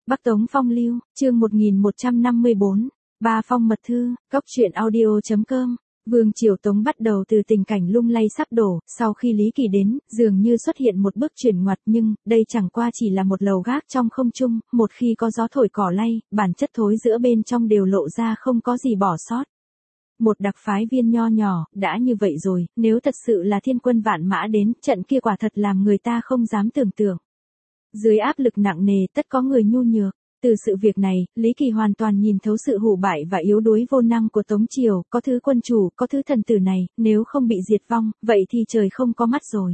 Bắc Tống Phong Lưu, chương 1154, Ba Phong Mật Thư, Cốc truyện audio.com. Vương triều Tống bắt đầu từ tình cảnh lung lay sắp đổ, sau khi Lý Kỳ đến, dường như xuất hiện một bước chuyển ngoặt, nhưng đây chẳng qua chỉ là một lầu gác trong không trung, một khi có gió thổi cỏ lay, bản chất thối giữa bên trong đều lộ ra không có gì bỏ sót. Một đặc phái viên nho nhỏ, đã như vậy rồi, nếu thật sự là thiên quân vạn mã đến, trận kia quả thật làm người ta không dám tưởng tượng. Dưới áp lực nặng nề tất có người nhu nhược. Từ sự việc này, Lý Kỳ hoàn toàn nhìn thấu sự hủ bại và yếu đuối vô năng của Tống Triều, có thứ quân chủ, có thứ thần tử này, nếu không bị diệt vong, vậy thì trời không có mắt rồi.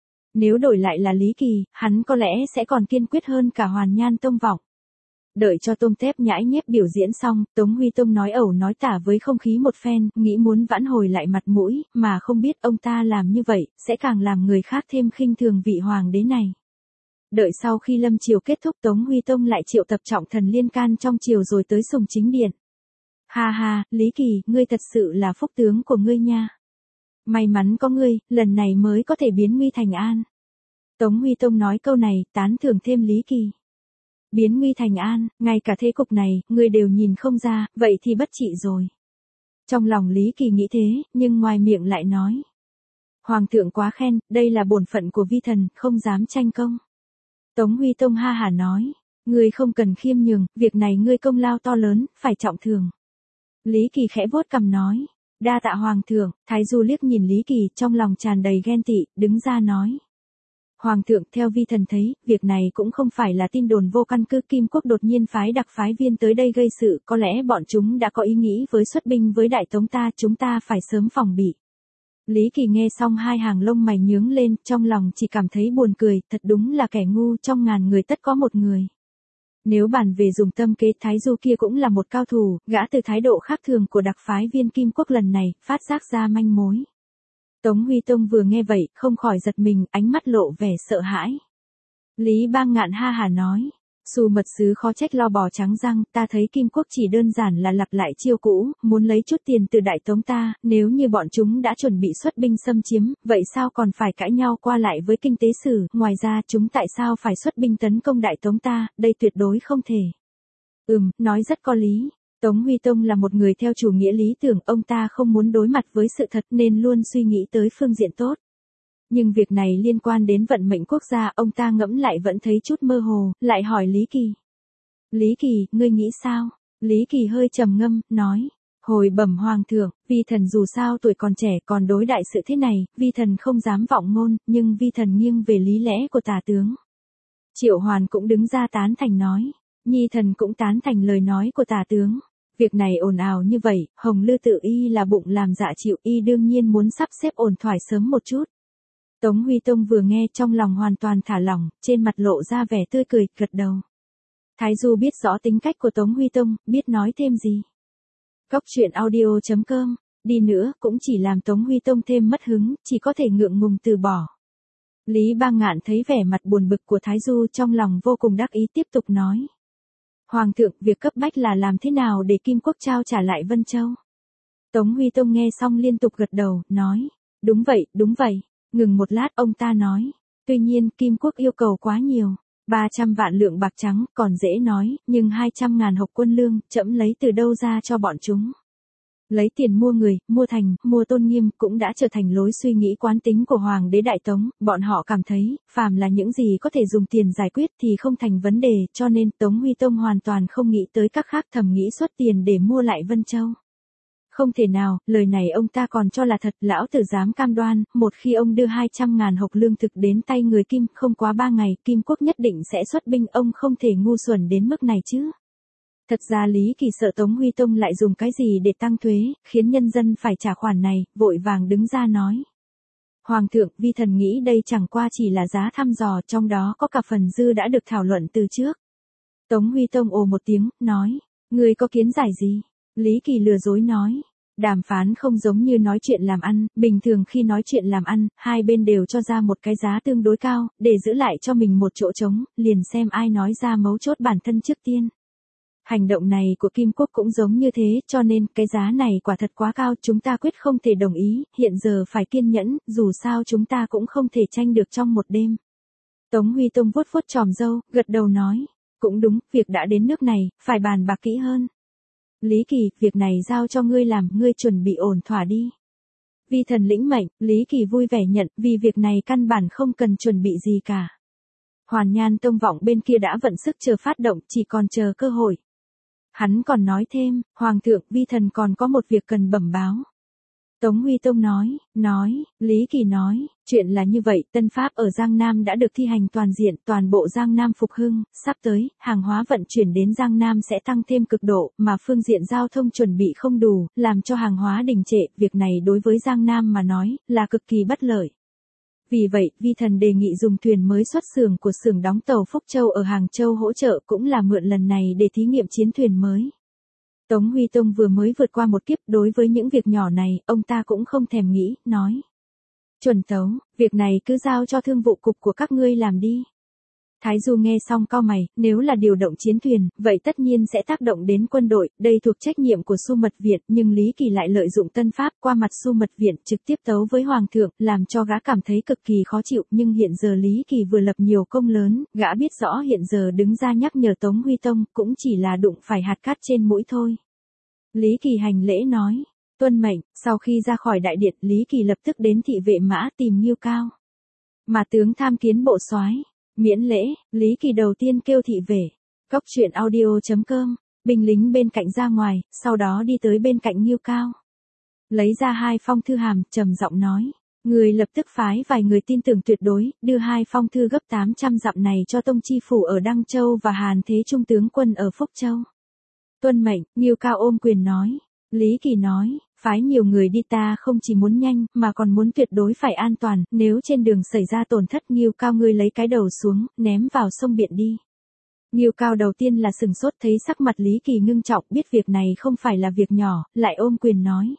Nếu đổi lại là Lý Kỳ, hắn có lẽ sẽ còn kiên quyết hơn cả Hoàn Nhan Tông Vọng. Đợi cho tôm tép nhãi nhép biểu diễn xong, Tống Huy Tông nói ẩu nói tả với không khí một phen, nghĩ muốn vãn hồi lại mặt mũi, mà không biết ông ta làm như vậy, sẽ càng làm người khác thêm khinh thường vị hoàng đế này. Đợi sau khi lâm triều kết thúc, Tống Huy Tông lại triệu tập trọng thần liên can trong triều rồi tới Sùng Chính Điện. Ha ha, Lý Kỳ, ngươi thật sự là phúc tướng của ngươi nha. May mắn có ngươi, lần này mới có thể biến nguy thành an. Tống Huy Tông nói câu này, tán thưởng thêm Lý Kỳ. Biến nguy thành an, ngay cả thế cục này, ngươi đều nhìn không ra, vậy thì bất trị rồi. Trong lòng Lý Kỳ nghĩ thế, nhưng ngoài miệng lại nói. Hoàng thượng quá khen, đây là bổn phận của vi thần, không dám tranh công. Tống Huy Tông ha hả nói, ngươi không cần khiêm nhường, việc này ngươi công lao to lớn, phải trọng thưởng. Lý Kỳ khẽ vuốt cằm nói, đa tạ hoàng thượng. Thái Du liếc nhìn Lý Kỳ, trong lòng tràn đầy ghen tị, đứng ra nói. Hoàng thượng, theo vi thần thấy, việc này cũng không phải là tin đồn vô căn cứ. Kim Quốc đột nhiên phái đặc phái viên tới đây gây sự, có lẽ bọn chúng đã có ý nghĩ với xuất binh với Đại Tống ta, chúng ta phải sớm phòng bị. Lý Kỳ nghe xong hai hàng lông mày nhướng lên, trong lòng chỉ cảm thấy buồn cười, thật đúng là kẻ ngu trong ngàn người tất có một người. Nếu bàn về dùng tâm kế, Thái Du kia cũng là một cao thủ, gã từ thái độ khác thường của đặc phái viên Kim Quốc lần này, phát giác ra manh mối. Tống Huy Tông vừa nghe vậy, không khỏi giật mình, ánh mắt lộ vẻ sợ hãi. Lý Bang Ngạn ha hả nói. Xu mật sứ khó trách lo bò trắng răng, ta thấy Kim Quốc chỉ đơn giản là lặp lại chiêu cũ, muốn lấy chút tiền từ Đại Tống ta, nếu như bọn chúng đã chuẩn bị xuất binh xâm chiếm, vậy sao còn phải cãi nhau qua lại với kinh tế sử, ngoài ra chúng tại sao phải xuất binh tấn công Đại Tống ta, đây tuyệt đối không thể. Nói rất có lý. Tống Huy Tông là một người theo chủ nghĩa lý tưởng, ông ta không muốn đối mặt với sự thật nên luôn suy nghĩ tới phương diện tốt. Nhưng việc này liên quan đến vận mệnh quốc gia, ông ta ngẫm lại vẫn thấy chút mơ hồ, lại hỏi Lý Kỳ. Lý Kỳ, ngươi nghĩ sao? Lý Kỳ hơi trầm ngâm, nói. Hồi bẩm hoàng thượng, vi thần dù sao tuổi còn trẻ, còn đối đại sự thế này, vi thần không dám vọng ngôn, nhưng vi thần nghiêng về lý lẽ của tả tướng. Triệu Hoàn cũng đứng ra tán thành nói. Nhi thần cũng tán thành lời nói của tả tướng. Việc này ồn ào như vậy, Hồng Lư Tự y là bụng làm dạ chịu, y đương nhiên muốn sắp xếp ổn thỏa sớm một chút. Tống Huy Tông vừa nghe trong lòng hoàn toàn thả lỏng, trên mặt lộ ra vẻ tươi cười, gật đầu. Thái Du biết rõ tính cách của Tống Huy Tông, biết nói thêm gì. Cốc truyện audio.com, đi nữa cũng chỉ làm Tống Huy Tông thêm mất hứng, chỉ có thể ngượng ngùng từ bỏ. Lý Bang Ngạn thấy vẻ mặt buồn bực của Thái Du trong lòng vô cùng đắc ý, tiếp tục nói. Hoàng thượng, việc cấp bách là làm thế nào để Kim Quốc trao trả lại Vân Châu? Tống Huy Tông nghe xong liên tục gật đầu, nói. Đúng vậy, đúng vậy. Ngừng một lát ông ta nói. Tuy nhiên, Kim Quốc yêu cầu quá nhiều. 300 vạn lượng bạc trắng, còn dễ nói, nhưng 200.000 hộc quân lương, trẫm lấy từ đâu ra cho bọn chúng. Lấy tiền mua người, mua thành, mua tôn nghiêm, cũng đã trở thành lối suy nghĩ quán tính của Hoàng đế Đại Tống. Bọn họ cảm thấy, phàm là những gì có thể dùng tiền giải quyết thì không thành vấn đề, cho nên Tống Huy Tông hoàn toàn không nghĩ tới các khác, thầm nghĩ xuất tiền để mua lại Vân Châu. Không thể nào, lời này ông ta còn cho là thật, lão tử dám cam đoan, một khi ông đưa 200.000 hộc lương thực đến tay người Kim, không quá 3 ngày, Kim Quốc nhất định sẽ xuất binh, ông không thể ngu xuẩn đến mức này chứ. Thật ra Lý Kỳ sợ Tống Huy Tông lại dùng cái gì để tăng thuế, khiến nhân dân phải trả khoản này, vội vàng đứng ra nói. Hoàng thượng, vi thần nghĩ đây chẳng qua chỉ là giá thăm dò, trong đó có cả phần dư đã được thảo luận từ trước. Tống Huy Tông ồ một tiếng, nói, ngươi có kiến giải gì? Lý Kỳ lừa dối nói. Đàm phán không giống như nói chuyện làm ăn, bình thường khi nói chuyện làm ăn, hai bên đều cho ra một cái giá tương đối cao, để giữ lại cho mình một chỗ trống, liền xem ai nói ra mấu chốt bản thân trước tiên. Hành động này của Kim Quốc cũng giống như thế, cho nên cái giá này quả thật quá cao, chúng ta quyết không thể đồng ý, hiện giờ phải kiên nhẫn, dù sao chúng ta cũng không thể tranh được trong một đêm. Tống Huy Tông vuốt vuốt chòm râu, gật đầu nói. Cũng đúng, việc đã đến nước này, phải bàn bạc kỹ hơn. Lý Kỳ, việc này giao cho ngươi làm, ngươi chuẩn bị ổn thỏa đi. Vi thần lĩnh mệnh, Lý Kỳ vui vẻ nhận, vì việc này căn bản không cần chuẩn bị gì cả. Hoàn Nhan Tông vọng bên kia đã vận sức chờ phát động, chỉ còn chờ cơ hội. Hắn còn nói thêm, Hoàng thượng, vi thần còn có một việc cần bẩm báo. Tống Huy Tông nói, Lý Kỳ nói, chuyện là như vậy, tân pháp ở Giang Nam đã được thi hành toàn diện, toàn bộ Giang Nam phục hưng, sắp tới, hàng hóa vận chuyển đến Giang Nam sẽ tăng thêm cực độ, mà phương diện giao thông chuẩn bị không đủ, làm cho hàng hóa đình trệ, việc này đối với Giang Nam mà nói, là cực kỳ bất lợi. Vì vậy, vi thần đề nghị dùng thuyền mới xuất xưởng của xưởng đóng tàu Phúc Châu ở Hàng Châu hỗ trợ, cũng là mượn lần này để thí nghiệm chiến thuyền mới. Tống Huy Tông vừa mới vượt qua một kiếp, đối với những việc nhỏ này, ông ta cũng không thèm nghĩ, nói. Chuẩn Tấu, việc này cứ giao cho thương vụ cục của các ngươi làm đi. Thái Du nghe xong cau mày, nếu là điều động chiến thuyền, vậy tất nhiên sẽ tác động đến quân đội, đây thuộc trách nhiệm của Xu Mật Viện, nhưng Lý Kỳ lại lợi dụng tân pháp qua mặt Xu Mật Viện trực tiếp tấu với Hoàng thượng, làm cho gã cảm thấy cực kỳ khó chịu, nhưng hiện giờ Lý Kỳ vừa lập nhiều công lớn, gã biết rõ hiện giờ đứng ra nhắc nhở Tống Huy Tông, cũng chỉ là đụng phải hạt cát trên mũi thôi. Lý Kỳ hành lễ nói, tuân mệnh, sau khi ra khỏi đại điện, Lý Kỳ lập tức đến thị vệ mã tìm Ngưu Cao. Mà tướng tham kiến bộ soái. Miễn lễ, Lý Kỳ đầu tiên kêu thị vệ. Cốc truyện audio.com, binh lính bên cạnh ra ngoài, sau đó đi tới bên cạnh Ngưu Cao. Lấy ra 2 phong thư hàm, trầm giọng nói. Người lập tức phái vài người tin tưởng tuyệt đối, đưa 2 phong thư gấp 800 dặm này cho Tông Chi Phủ ở Đăng Châu và Hàn Thế Trung tướng quân ở Phúc Châu. Tuân mệnh, Ngưu Cao ôm quyền nói. Lý Kỳ nói, phái nhiều người đi ta không chỉ muốn nhanh, mà còn muốn tuyệt đối phải an toàn, nếu trên đường xảy ra tổn thất Ngưu Cao ngươi lấy cái đầu xuống, ném vào sông biển đi. Ngưu Cao đầu tiên là sừng sốt thấy sắc mặt Lý Kỳ ngưng trọng, biết việc này không phải là việc nhỏ, lại ôm quyền nói.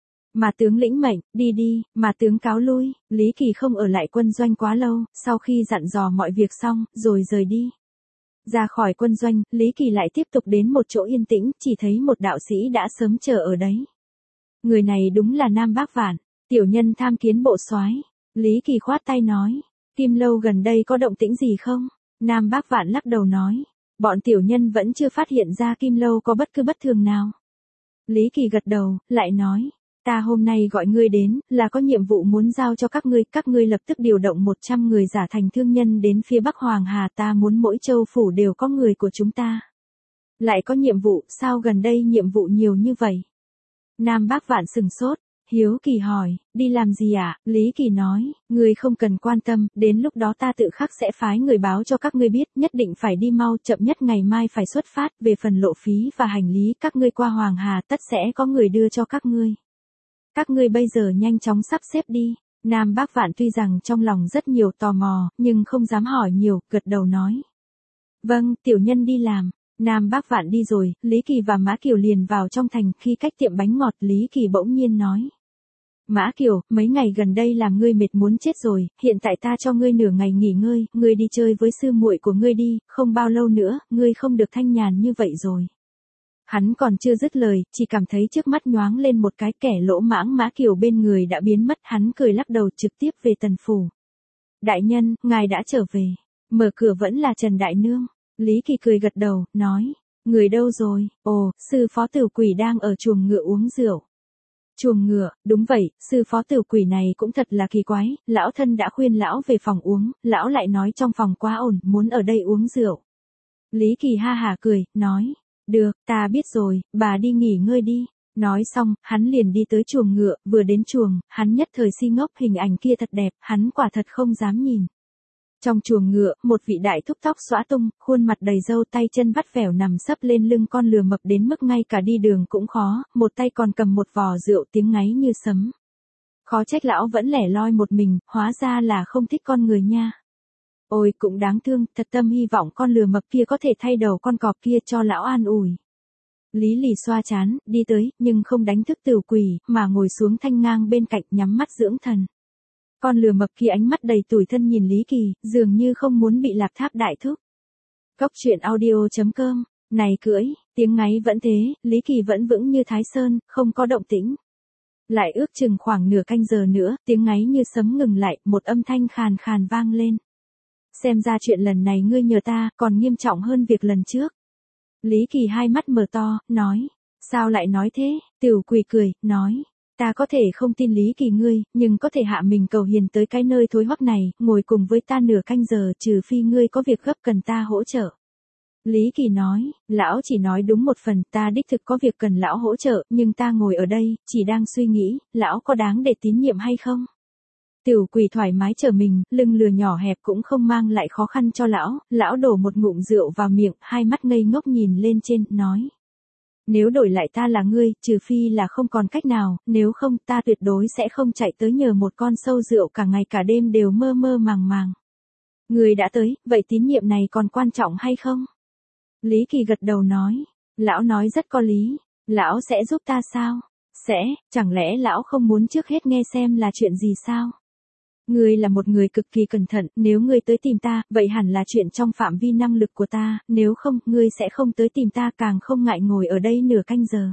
Mà tướng lĩnh mệnh, đi đi, mà tướng cáo lui, Lý Kỳ không ở lại quân doanh quá lâu, sau khi dặn dò mọi việc xong, rồi rời đi. Ra khỏi quân doanh, Lý Kỳ lại tiếp tục đến một chỗ yên tĩnh, chỉ thấy một đạo sĩ đã sớm chờ ở đấy. Người này đúng là Nam Bác Vạn, tiểu nhân tham kiến bộ soái. Lý Kỳ khoát tay nói, Kim Lâu gần đây có động tĩnh gì không? Nam Bác Vạn lắc đầu nói, bọn tiểu nhân vẫn chưa phát hiện ra Kim Lâu có bất cứ bất thường nào. Lý Kỳ gật đầu, lại nói, ta hôm nay gọi ngươi đến, là có nhiệm vụ muốn giao cho các ngươi lập tức điều động 100 người giả thành thương nhân đến phía Bắc Hoàng Hà, ta muốn mỗi châu phủ đều có người của chúng ta. Lại có nhiệm vụ, sao gần đây nhiệm vụ nhiều như vậy? Nam Bác Vạn sừng sốt, hiếu kỳ hỏi, đi làm gì ạ? Lý Kỳ nói, ngươi không cần quan tâm, đến lúc đó ta tự khắc sẽ phái người báo cho các ngươi biết, nhất định phải đi mau, chậm nhất ngày mai phải xuất phát, về phần lộ phí và hành lý các ngươi qua Hoàng Hà tất sẽ có người đưa cho các ngươi. Các ngươi bây giờ nhanh chóng sắp xếp đi. Nam Bác Vạn tuy rằng trong lòng rất nhiều tò mò, nhưng không dám hỏi nhiều, gật đầu nói. Vâng, tiểu nhân đi làm. Nam Bác Vạn đi rồi, Lý Kỳ và Mã Kiều liền vào trong thành, khi cách tiệm bánh ngọt Lý Kỳ bỗng nhiên nói. Mã Kiều, mấy ngày gần đây làm ngươi mệt muốn chết rồi, hiện tại ta cho ngươi nửa ngày nghỉ ngơi, ngươi đi chơi với sư muội của ngươi đi, không bao lâu nữa, ngươi không được thanh nhàn như vậy rồi. Hắn còn chưa dứt lời, chỉ cảm thấy trước mắt nhoáng lên một cái, kẻ lỗ mãng Mã Kiều bên người đã biến mất, hắn cười lắc đầu trực tiếp về Tần phủ. Đại nhân, ngài đã trở về. Mở cửa vẫn là Trần Đại Nương. Lý Kỳ cười gật đầu, nói, người đâu rồi? Ồ, sư phó Tử Quỷ đang ở chuồng ngựa uống rượu. Chuồng ngựa, đúng vậy, sư phó Tử Quỷ này cũng thật là kỳ quái, lão thân đã khuyên lão về phòng uống, lão lại nói trong phòng quá ổn, muốn ở đây uống rượu. Lý Kỳ ha hả cười, nói, được, ta biết rồi, bà đi nghỉ ngơi đi. Nói xong, hắn liền đi tới chuồng ngựa, vừa đến chuồng, hắn nhất thời si ngốc, hình ảnh kia thật đẹp, hắn quả thật không dám nhìn. Trong chuồng ngựa, một vị đại thúc tóc xõa tung, khuôn mặt đầy râu, tay chân vắt vẻo nằm sấp lên lưng con lừa mập đến mức ngay cả đi đường cũng khó, một tay còn cầm một vò rượu, tiếng ngáy như sấm. Khó trách lão vẫn lẻ loi một mình, hóa ra là không thích con người nha. Ôi cũng đáng thương, thật tâm hy vọng con lừa mập kia có thể thay đầu con cọp kia cho lão an ủi. Lý Lì xoa chán, đi tới, nhưng không đánh thức Tử Quỷ, mà ngồi xuống thanh ngang bên cạnh nhắm mắt dưỡng thần. Con lừa mập kia ánh mắt đầy tủi thân nhìn Lý Kỳ, dường như không muốn bị Lạc Tháp đại thúc. Cốc truyện audio.com, này cưỡi, tiếng ngáy vẫn thế, Lý Kỳ vẫn vững như Thái Sơn, không có động tĩnh. Lại ước chừng khoảng nửa canh giờ nữa, tiếng ngáy như sấm ngừng lại, một âm thanh khàn khàn vang lên. Xem ra chuyện lần này ngươi nhờ ta còn nghiêm trọng hơn việc lần trước. Lý Kỳ hai mắt mở to, nói. Sao lại nói thế? Tiểu Quỷ cười, nói. Ta có thể không tin Lý Kỳ ngươi, nhưng có thể hạ mình cầu hiền tới cái nơi thối hoắc này, ngồi cùng với ta nửa canh giờ, trừ phi ngươi có việc gấp cần ta hỗ trợ. Lý Kỳ nói, lão chỉ nói đúng một phần, ta đích thực có việc cần lão hỗ trợ, nhưng ta ngồi ở đây, chỉ đang suy nghĩ, lão có đáng để tín nhiệm hay không? Tiểu Quỷ thoải mái trở mình, lưng lừa nhỏ hẹp cũng không mang lại khó khăn cho lão đổ một ngụm rượu vào miệng, hai mắt ngây ngốc nhìn lên trên, nói. Nếu đổi lại ta là ngươi, trừ phi là không còn cách nào, nếu không ta tuyệt đối sẽ không chạy tới nhờ một con sâu rượu cả ngày cả đêm đều mơ mơ màng màng. Ngươi đã tới, vậy tín nhiệm này còn quan trọng hay không? Lý Kỳ gật đầu nói. Lão nói rất có lý. Lão sẽ giúp ta sao? Sẽ, chẳng lẽ lão không muốn trước hết nghe xem là chuyện gì sao? Ngươi là một người cực kỳ cẩn thận, nếu ngươi tới tìm ta, vậy hẳn là chuyện trong phạm vi năng lực của ta, nếu không, ngươi sẽ không tới tìm ta càng không ngại ngồi ở đây nửa canh giờ.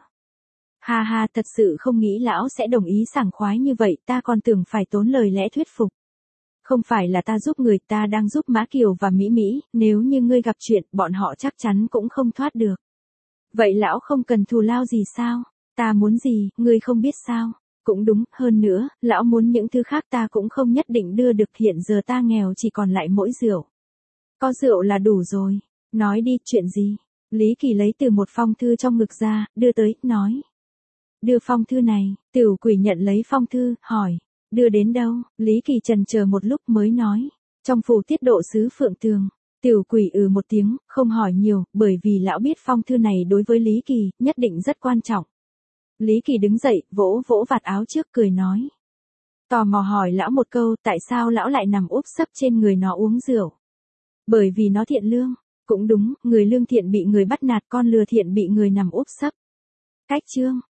Ha ha, thật sự không nghĩ lão sẽ đồng ý sảng khoái như vậy, ta còn tưởng phải tốn lời lẽ thuyết phục. Không phải là ta giúp người, ta đang giúp Mã Kiều và Mỹ Mỹ, nếu như ngươi gặp chuyện, bọn họ chắc chắn cũng không thoát được. Vậy lão không cần thù lao gì sao? Ta muốn gì, ngươi không biết sao? Cũng đúng, hơn nữa, lão muốn những thứ khác ta cũng không nhất định đưa được, hiện giờ ta nghèo chỉ còn lại mỗi rượu. Có rượu là đủ rồi. Nói đi, chuyện gì? Lý Kỳ lấy từ một phong thư trong ngực ra, đưa tới, nói. Đưa phong thư này, Tiểu Quỷ nhận lấy phong thư, hỏi. Đưa đến đâu? Lý Kỳ chần chờ một lúc mới nói. Trong phủ tiết độ sứ Phượng Tường. Tiểu Quỷ một tiếng, không hỏi nhiều, bởi vì lão biết phong thư này đối với Lý Kỳ, nhất định rất quan trọng. Lý Kỳ đứng dậy, vỗ vỗ vạt áo trước cười nói. Tò mò hỏi lão một câu, tại sao lão lại nằm úp sấp trên người nó uống rượu? Bởi vì nó thiện lương. Cũng đúng, người lương thiện bị người bắt nạt, con lừa thiện bị người nằm úp sấp. Cách chương.